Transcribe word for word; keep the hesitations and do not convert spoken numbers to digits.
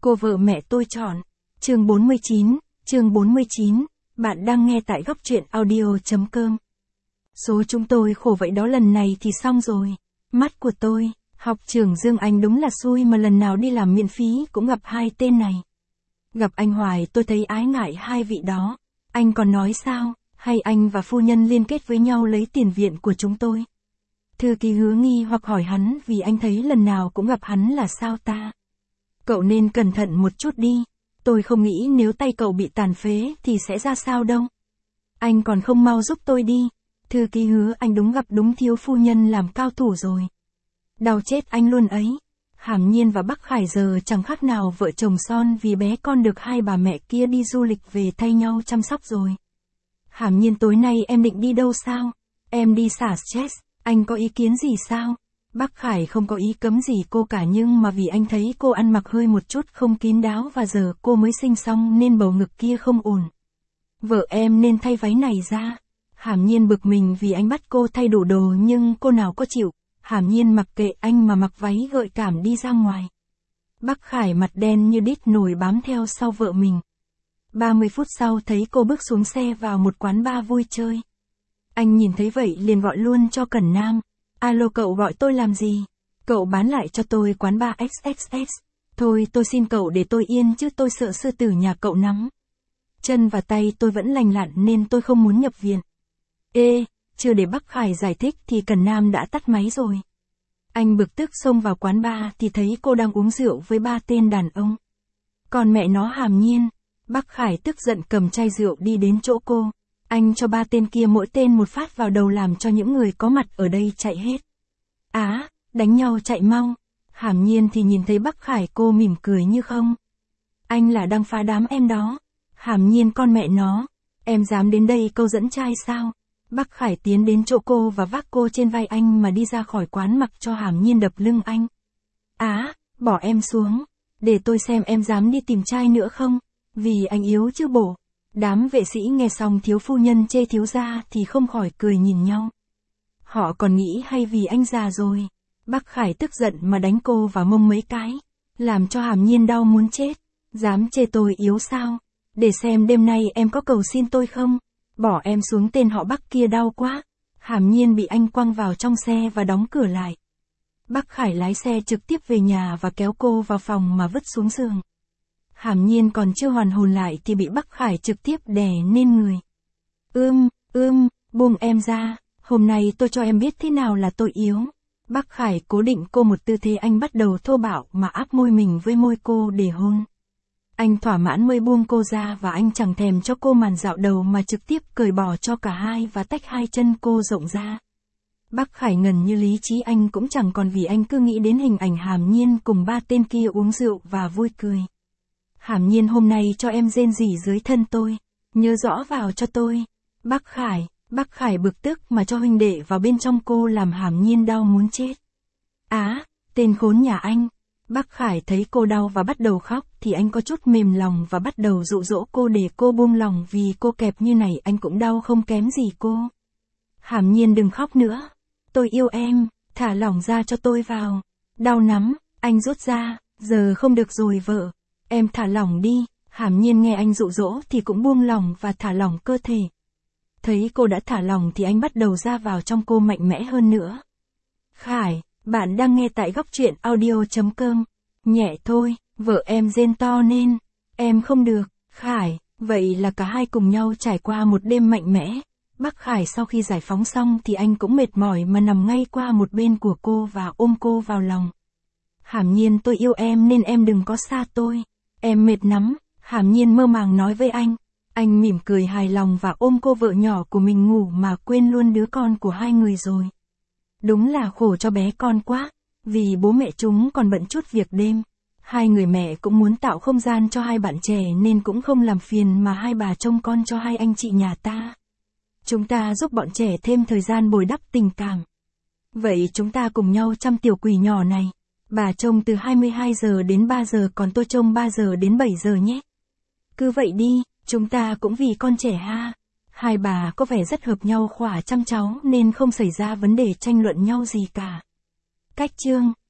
Cô vợ mẹ tôi chọn. Chương bốn mươi chín, chương bốn mươi chín, bạn đang nghe tại góc truyện audio chấm com. Số chúng tôi khổ vậy đó, lần này thì xong rồi. Mắt của tôi, học trưởng Dương Anh đúng là xui mà lần nào đi làm miễn phí cũng gặp hai tên này. Gặp anh hoài tôi thấy ái ngại hai vị đó. Anh còn nói sao, hay anh và phu nhân liên kết với nhau lấy tiền viện của chúng tôi. Thư ký Hứa nghi hoặc hỏi hắn vì anh thấy lần nào cũng gặp hắn là sao ta. Cậu nên cẩn thận một chút đi. Tôi không nghĩ nếu tay cậu bị tàn phế thì sẽ ra sao đâu. Anh còn không mau giúp tôi đi. Thư ký Hứa, anh đúng gặp đúng thiếu phu nhân làm cao thủ rồi. Đau chết anh luôn ấy. Hàm Nhiên và Bắc Khải giờ chẳng khác nào vợ chồng son vì bé con được hai bà mẹ kia đi du lịch về thay nhau chăm sóc rồi. Hàm Nhiên, tối nay em định đi đâu sao? Em đi xả stress, anh có ý kiến gì sao? Bắc Khải không có ý cấm gì cô cả, nhưng mà vì anh thấy cô ăn mặc hơi một chút không kín đáo và giờ cô mới sinh xong nên bầu ngực kia không ổn. Vợ em nên thay váy này ra. Hàm Nhiên bực mình vì anh bắt cô thay đủ đồ nhưng cô nào có chịu. Hàm Nhiên mặc kệ anh mà mặc váy gợi cảm đi ra ngoài. Bắc Khải mặt đen như đít nổi bám theo sau vợ mình. ba mươi phút sau thấy cô bước xuống xe vào một quán bar vui chơi. Anh nhìn thấy vậy liền gọi luôn cho Cẩn Nam. Alo, cậu gọi tôi làm gì? Cậu bán lại cho tôi quán bar ích ích ích. Thôi tôi xin cậu để tôi yên chứ tôi sợ sư tử nhà cậu nắm. Chân và tay tôi vẫn lành lặn nên tôi không muốn nhập viện. Ê, chưa để Bắc Khải giải thích thì Cẩn Nam đã tắt máy rồi. Anh bực tức xông vào quán bar thì thấy cô đang uống rượu với ba tên đàn ông. Còn mẹ nó Hàm Nhiên. Bắc Khải tức giận cầm chai rượu đi đến chỗ cô. Anh cho ba tên kia mỗi tên một phát vào đầu làm cho những người có mặt ở đây chạy hết. Á, đánh nhau chạy mau. Hàm Nhiên thì nhìn thấy Bắc Khải cô mỉm cười như không. Anh là đang phá đám em đó. Hàm Nhiên, con mẹ nó. Em dám đến đây câu dẫn trai sao? Bắc Khải tiến đến chỗ cô và vác cô trên vai anh mà đi ra khỏi quán mặc cho Hàm Nhiên đập lưng anh. Á, bỏ em xuống. Để tôi xem em dám đi tìm trai nữa không? Vì anh yếu chứ bộ. Đám vệ sĩ nghe xong thiếu phu nhân chê thiếu gia thì không khỏi cười nhìn nhau. Họ còn nghĩ hay vì anh già rồi. Bắc Khải tức giận mà đánh cô vào mông mấy cái. Làm cho Hàm Nhiên đau muốn chết. Dám chê tôi yếu sao? Để xem đêm nay em có cầu xin tôi không? Bỏ em xuống, tên họ Bắc kia đau quá. Hàm Nhiên bị anh quăng vào trong xe và đóng cửa lại. Bắc Khải lái xe trực tiếp về nhà và kéo cô vào phòng mà vứt xuống giường. Hàm Nhiên còn chưa hoàn hồn lại thì bị Bắc Khải trực tiếp đè lên người. Ưm, ưm, buông em ra, hôm nay tôi cho em biết thế nào là tôi yếu. Bắc Khải cố định cô một tư thế, anh bắt đầu thô bạo mà áp môi mình với môi cô để hôn. Anh thỏa mãn mới buông cô ra và anh chẳng thèm cho cô màn dạo đầu mà trực tiếp cởi bỏ cho cả hai và tách hai chân cô rộng ra. Bắc Khải ngần như lý trí anh cũng chẳng còn vì anh cứ nghĩ đến hình ảnh Hàm Nhiên cùng ba tên kia uống rượu và vui cười. Hàm Nhiên, hôm nay cho em rên rỉ dưới thân tôi. Nhớ rõ vào cho tôi. Bắc Khải, Bắc Khải bực tức mà cho huynh đệ vào bên trong cô làm Hàm Nhiên đau muốn chết. Á, tên khốn nhà anh. Bắc Khải thấy cô đau và bắt đầu khóc thì anh có chút mềm lòng và bắt đầu dụ dỗ cô để cô buông lòng vì cô kẹp như này anh cũng đau không kém gì cô. Hàm Nhiên, đừng khóc nữa. Tôi yêu em, thả lỏng ra cho tôi vào. Đau lắm, anh rút ra, giờ không được rồi vợ. Em thả lỏng đi. Hàm Nhiên nghe anh dụ dỗ thì cũng buông lòng và thả lỏng cơ thể. Thấy cô đã thả lỏng thì anh bắt đầu ra vào trong cô mạnh mẽ hơn nữa. Khải, bạn đang nghe tại góc truyện audio chấm com. Nhẹ thôi, vợ em rên to nên. Em không được. Khải, vậy là cả hai cùng nhau trải qua một đêm mạnh mẽ. Bắc Khải sau khi giải phóng xong thì anh cũng mệt mỏi mà nằm ngay qua một bên của cô và ôm cô vào lòng. Hàm Nhiên, tôi yêu em nên em đừng có xa tôi. Em mệt lắm. Hàm Nhiên mơ màng nói với anh. Anh mỉm cười hài lòng và ôm cô vợ nhỏ của mình ngủ mà quên luôn đứa con của hai người rồi. Đúng là khổ cho bé con quá. Vì bố mẹ chúng còn bận chút việc đêm. Hai người mẹ cũng muốn tạo không gian cho hai bạn trẻ nên cũng không làm phiền mà hai bà trông con cho hai anh chị nhà ta. Chúng ta giúp bọn trẻ thêm thời gian bồi đắp tình cảm. Vậy chúng ta cùng nhau chăm tiểu quỷ nhỏ này. Bà trông từ hai mươi hai giờ đến ba giờ còn tôi trông ba giờ đến bảy giờ nhé. Cứ vậy đi, chúng ta cũng vì con trẻ ha. Hai bà có vẻ rất hợp nhau khỏa chăm cháu nên không xảy ra vấn đề tranh luận nhau gì cả. Cách chương